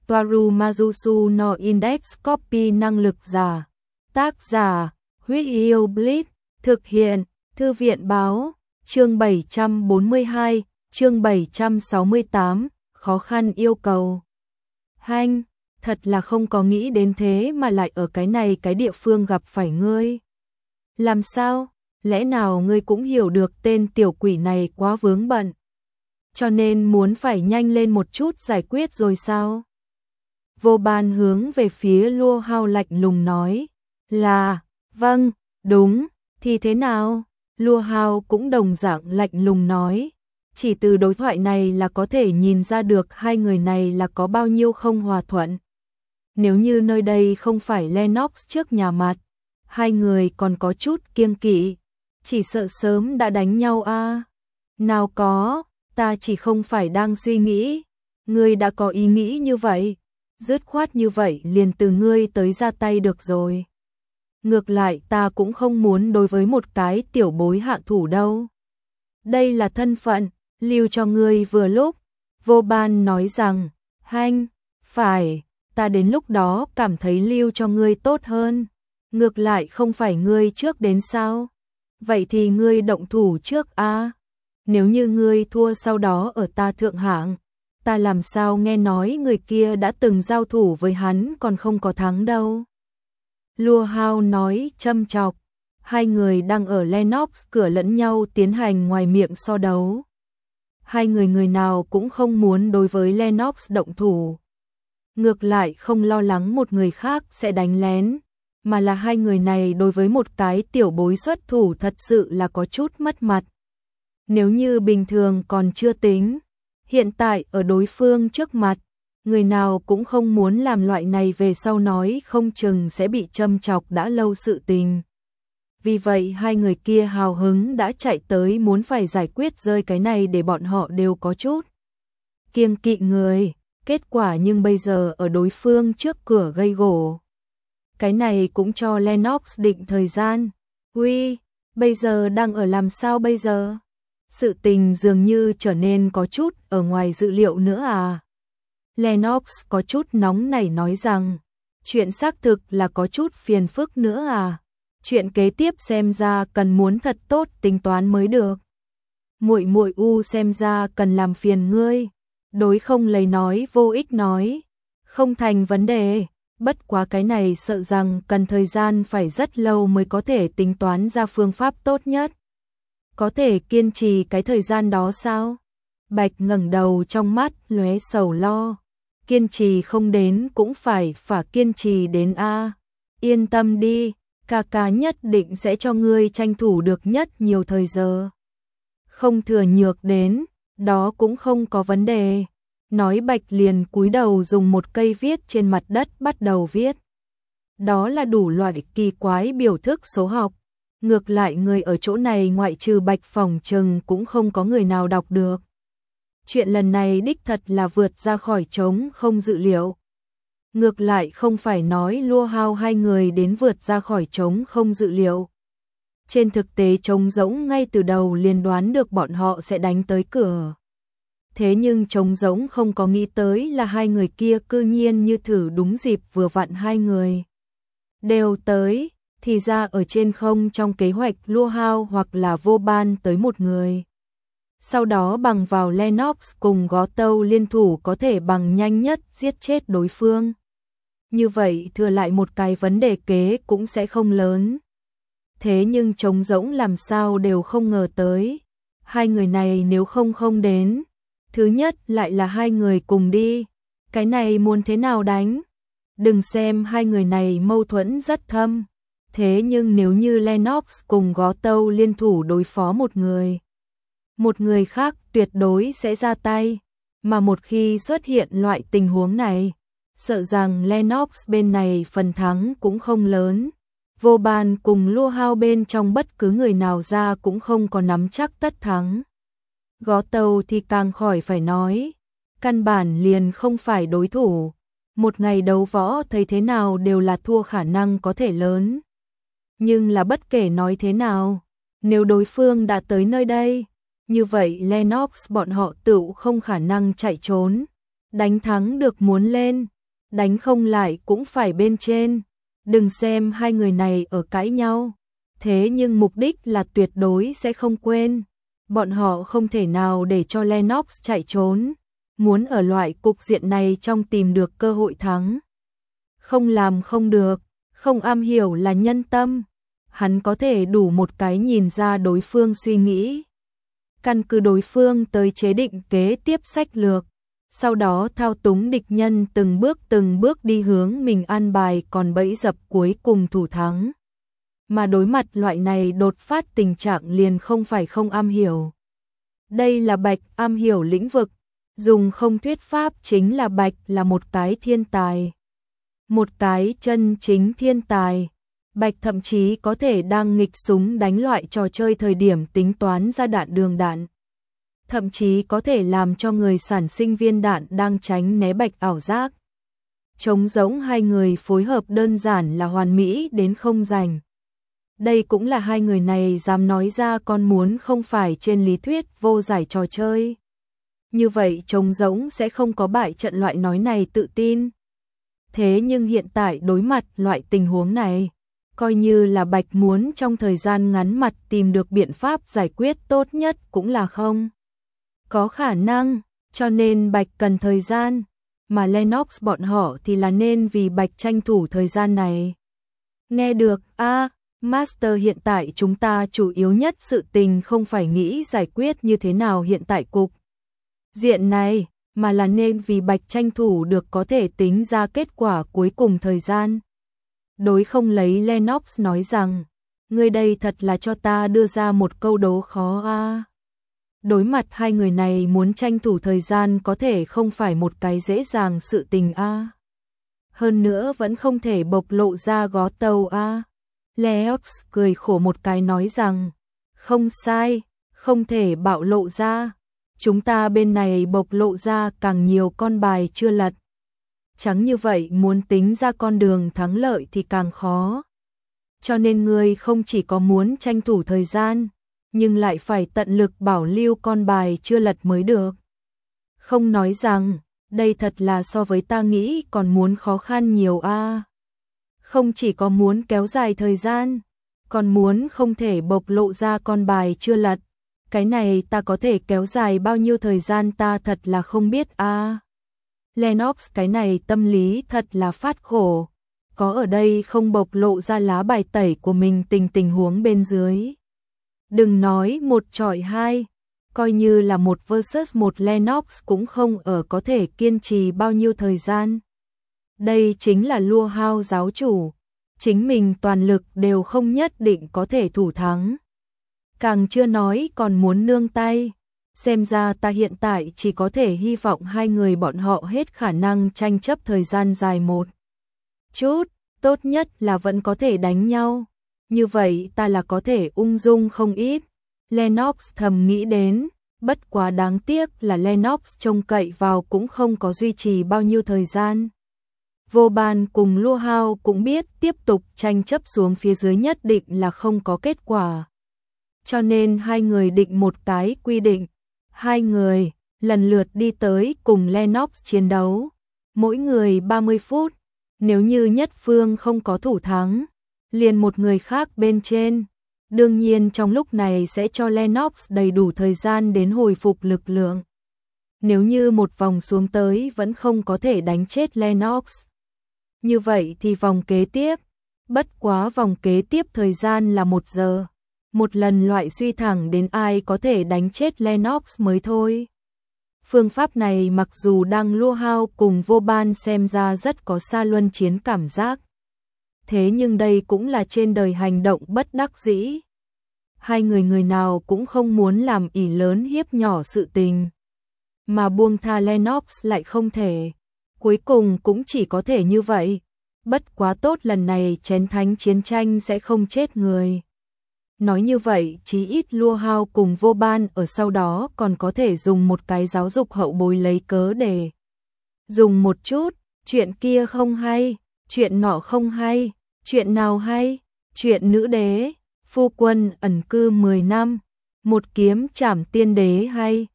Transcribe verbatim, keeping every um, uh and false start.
Toaru Majusu no Index Copy năng lực giả. Tác giả, Huyết Yêu Blitz, thực hiện, Thư viện Báo, chương bảy trăm bốn mươi hai, chương bảy trăm sáu mươi tám, khó khăn yêu cầu. Hanh, thật là không có nghĩ đến thế mà lại ở cái này cái địa phương gặp phải ngươi. Làm sao, lẽ nào ngươi cũng hiểu được tên tiểu quỷ này quá vướng bận, cho nên muốn phải nhanh lên một chút giải quyết rồi sao? Vô Ban hướng về phía Lua Hao lạnh lùng nói, là, vâng, đúng, thì thế nào? Lua Hao cũng đồng dạng lạnh lùng nói, chỉ từ đối thoại này là có thể nhìn ra được hai người này là có bao nhiêu không hòa thuận. Nếu như nơi đây không phải Lennox trước nhà mặt, hai người còn có chút kiêng kỵ, chỉ sợ sớm đã đánh nhau a. À? Nào có, ta chỉ không phải đang suy nghĩ, ngươi đã có ý nghĩ như vậy, dứt khoát như vậy liền từ ngươi tới ra tay được rồi. Ngược lại ta cũng không muốn đối với một cái tiểu bối hạ thủ đâu. Đây là thân phận, lưu cho ngươi vừa lúc. Vô Ban nói rằng, hanh, phải, ta đến lúc đó cảm thấy lưu cho ngươi tốt hơn. Ngược lại không phải ngươi trước đến sao? Vậy thì ngươi động thủ trước a. À? Nếu như ngươi thua sau đó ở ta thượng hạng, ta làm sao nghe nói người kia đã từng giao thủ với hắn còn không có thắng đâu. Lua Hao nói châm chọc, hai người đang ở Lennox cửa lẫn nhau tiến hành ngoài miệng so đấu. Hai người người nào cũng không muốn đối với Lennox động thủ. Ngược lại không lo lắng một người khác sẽ đánh lén, mà là hai người này đối với một cái tiểu bối xuất thủ thật sự là có chút mất mặt. Nếu như bình thường còn chưa tính, hiện tại ở đối phương trước mặt, người nào cũng không muốn làm loại này về sau nói không chừng sẽ bị châm chọc đã lâu sự tình. Vì vậy hai người kia hào hứng đã chạy tới muốn phải giải quyết rơi cái này để bọn họ đều có chút kiêng kỵ người. Kết quả nhưng bây giờ ở đối phương trước cửa gây gổ. Cái này cũng cho Lennox định thời gian. Uy, bây giờ đang ở làm sao bây giờ? Sự tình dường như trở nên có chút ở ngoài dự liệu nữa à? Lennox có chút nóng nảy nói rằng, chuyện xác thực là có chút phiền phức nữa à? Chuyện kế tiếp xem ra cần muốn thật tốt tính toán mới được. Muội muội u xem ra cần làm phiền ngươi. Đối không lấy nói vô ích nói, không thành vấn đề, bất quá cái này sợ rằng cần thời gian phải rất lâu mới có thể tính toán ra phương pháp tốt nhất. Có thể kiên trì cái thời gian đó sao? Bạch ngẩng đầu trong mắt lóe sầu lo, kiên trì không đến cũng phải phải kiên trì đến a. Yên tâm đi, ca ca nhất định sẽ cho ngươi tranh thủ được nhất nhiều thời giờ. Không thừa nhược đến, đó cũng không có vấn đề. Nói Bạch liền cúi đầu dùng một cây viết trên mặt đất bắt đầu viết. Đó là đủ loại kỳ quái biểu thức số học. Ngược lại người ở chỗ này ngoại trừ Bạch phòng trừng cũng không có người nào đọc được. Chuyện lần này đích thật là vượt ra khỏi trống không dự liệu. Ngược lại không phải nói Lua Hao hai người đến vượt ra khỏi trống không dự liệu. Trên thực tế trống rỗng ngay từ đầu liền đoán được bọn họ sẽ đánh tới cửa. Thế nhưng trống rỗng không có nghĩ tới là hai người kia cư nhiên như thử đúng dịp vừa vặn hai người đều tới, thì ra ở trên không trong kế hoạch Lua Hao hoặc là Vô Ban tới một người. Sau đó bằng vào Lennox cùng Gó Tâu liên thủ có thể bằng nhanh nhất giết chết đối phương. Như vậy thừa lại một cái vấn đề kế cũng sẽ không lớn. Thế nhưng trống rỗng làm sao đều không ngờ tới. Hai người này nếu không không đến, thứ nhất lại là hai người cùng đi, cái này muốn thế nào đánh? Đừng xem hai người này mâu thuẫn rất thâm, thế nhưng nếu như Lennox cùng Gó Tâu liên thủ đối phó một người, một người khác tuyệt đối sẽ ra tay, mà một khi xuất hiện loại tình huống này, sợ rằng Lennox bên này phần thắng cũng không lớn. Vô Ban cùng Lua Hao bên trong bất cứ người nào ra cũng không có nắm chắc tất thắng. Gó Tâu thì càng khỏi phải nói, căn bản liền không phải đối thủ, một ngày đấu võ thấy thế nào đều là thua khả năng có thể lớn. Nhưng là bất kể nói thế nào, nếu đối phương đã tới nơi đây, như vậy Lennox bọn họ tự không khả năng chạy trốn, đánh thắng được muốn lên, đánh không lại cũng phải bên trên. Đừng xem hai người này ở cãi nhau, thế nhưng mục đích là tuyệt đối sẽ không quên. Bọn họ không thể nào để cho Lennox chạy trốn, muốn ở loại cục diện này trong tìm được cơ hội thắng. Không làm không được, không am hiểu là nhân tâm. Hắn có thể đủ một cái nhìn ra đối phương suy nghĩ. Căn cứ đối phương tới chế định kế tiếp sách lược, sau đó thao túng địch nhân từng bước từng bước đi hướng mình an bài còn bẫy dập cuối cùng thủ thắng. Mà đối mặt loại này đột phát tình trạng liền không phải không am hiểu. Đây là Bạch am hiểu lĩnh vực, dùng không thuyết pháp chính là Bạch là một cái thiên tài. Một cái chân chính thiên tài. Bạch thậm chí có thể đang nghịch súng đánh loại trò chơi thời điểm tính toán ra đạn đường đạn. Thậm chí có thể làm cho người sản sinh viên đạn đang tránh né Bạch ảo giác. Trống rỗng hai người phối hợp đơn giản là hoàn mỹ đến không rành. Đây cũng là hai người này dám nói ra con muốn không phải trên lý thuyết vô giải trò chơi. Như vậy trống rỗng sẽ không có bại trận loại nói này tự tin. Thế nhưng hiện tại đối mặt loại tình huống này, coi như là Bạch muốn trong thời gian ngắn mặt tìm được biện pháp giải quyết tốt nhất cũng là không có khả năng, cho nên Bạch cần thời gian, mà Lennox bọn họ thì là nên vì Bạch tranh thủ thời gian này. Nghe được, a à, Master hiện tại chúng ta chủ yếu nhất sự tình không phải nghĩ giải quyết như thế nào hiện tại cục diện này, mà là nên vì Bạch tranh thủ được có thể tính ra kết quả cuối cùng thời gian. Đối không lấy Lennox nói rằng, ngươi đây thật là cho ta đưa ra một câu đố khó a. À. Đối mặt hai người này muốn tranh thủ thời gian có thể không phải một cái dễ dàng sự tình a. À. Hơn nữa vẫn không thể bộc lộ ra gó tàu a. À. Lennox cười khổ một cái nói rằng, không sai, không thể bạo lộ ra. Chúng ta bên này bộc lộ ra càng nhiều con bài chưa lật. Chẳng như vậy muốn tính ra con đường thắng lợi thì càng khó. Cho nên ngươi không chỉ có muốn tranh thủ thời gian, nhưng lại phải tận lực bảo lưu con bài chưa lật mới được. Không nói rằng, đây thật là so với ta nghĩ còn muốn khó khăn nhiều a. À. Không chỉ có muốn kéo dài thời gian, còn muốn không thể bộc lộ ra con bài chưa lật. Cái này ta có thể kéo dài bao nhiêu thời gian ta thật là không biết a. À. Lennox cái này tâm lý thật là phát khổ. Có ở đây không bộc lộ ra lá bài tẩy của mình tình tình huống bên dưới. Đừng nói một chọi hai, coi như là một versus một Lennox cũng không ở có thể kiên trì bao nhiêu thời gian. Đây chính là Lua Hao giáo chủ, chính mình toàn lực đều không nhất định có thể thủ thắng. Càng chưa nói còn muốn nương tay, xem ra ta hiện tại chỉ có thể hy vọng hai người bọn họ hết khả năng tranh chấp thời gian dài một chút, tốt nhất là vẫn có thể đánh nhau. Như vậy ta là có thể ung dung không ít. Lennox thầm nghĩ đến, bất quá đáng tiếc là Lennox trông cậy vào cũng không có duy trì bao nhiêu thời gian. Vô Ban cùng Lua Hao cũng biết tiếp tục tranh chấp xuống phía dưới nhất định là không có kết quả. Cho nên hai người định một cái quy định. Hai người lần lượt đi tới cùng Lennox chiến đấu. Mỗi người ba mươi phút. Nếu như nhất phương không có thủ thắng, liền một người khác bên trên. Đương nhiên trong lúc này sẽ cho Lennox đầy đủ thời gian đến hồi phục lực lượng. Nếu như một vòng xuống tới vẫn không có thể đánh chết Lennox, như vậy thì vòng kế tiếp, bất quá vòng kế tiếp thời gian là một giờ. Một lần loại suy thẳng đến ai có thể đánh chết Lennox mới thôi. Phương pháp này mặc dù đang Lua Hao cùng Vô Ban xem ra rất có xa luân chiến cảm giác. Thế nhưng đây cũng là trên đời hành động bất đắc dĩ. Hai người người nào cũng không muốn làm ỷ lớn hiếp nhỏ sự tình. Mà buông tha Lennox lại không thể. Cuối cùng cũng chỉ có thể như vậy. Bất quá tốt lần này chén thánh chiến tranh sẽ không chết người. Nói như vậy, chí ít Lua Hao cùng Vô Ban ở sau đó còn có thể dùng một cái giáo dục hậu bối lấy cớ để dùng một chút, chuyện kia không hay, chuyện nọ không hay, chuyện nào hay, chuyện nữ đế, phu quân ẩn cư mười năm, một kiếm trảm tiên đế hay.